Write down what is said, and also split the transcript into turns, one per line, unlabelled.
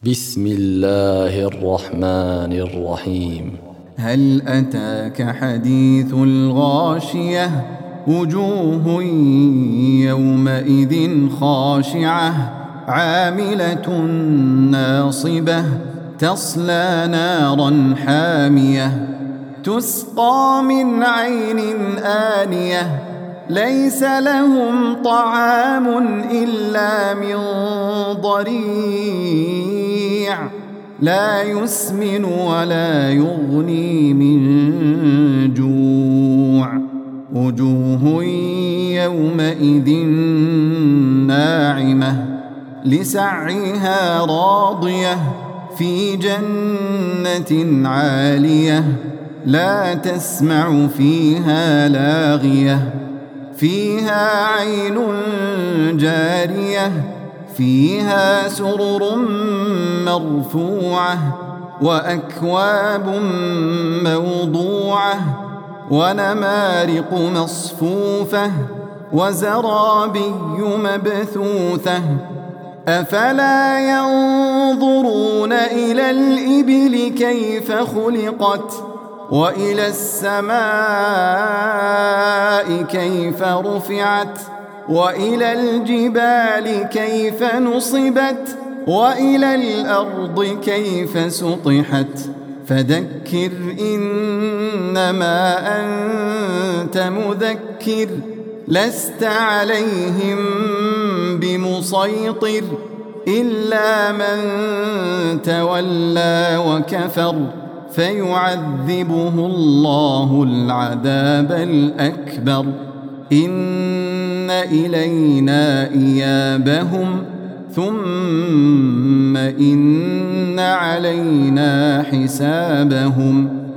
بسم الله الرحمن الرحيم.
هل أتاك حديث الغاشية وجوه يومئذ خاشعة عاملة ناصبة تصلى نارا حامية تسقى من عين آنية ليس لهم طعام إلا من ضريع لا يسمن ولا يغني من جوع وجوه يومئذ ناعمة لسعيها راضية في جنة عالية لا تسمع فيها لاغية فيها عين جارية فيها سرر مرفوعة وأكواب موضوعة ونمارق مصفوفة وزرابي مبثوثة أفلا ينظرون إلى الإبل كيف خلقت وإلى السماء كيف رفعت وإلى الجبال كيف نصبت وإلى الأرض كيف سطحت فذكر إنما أنت مذكر لست عليهم بمسيطر إلا من تولى وكفر فيعذبه الله العذاب الأكبر إن إلينا إيابهم ثم إن علينا حسابهم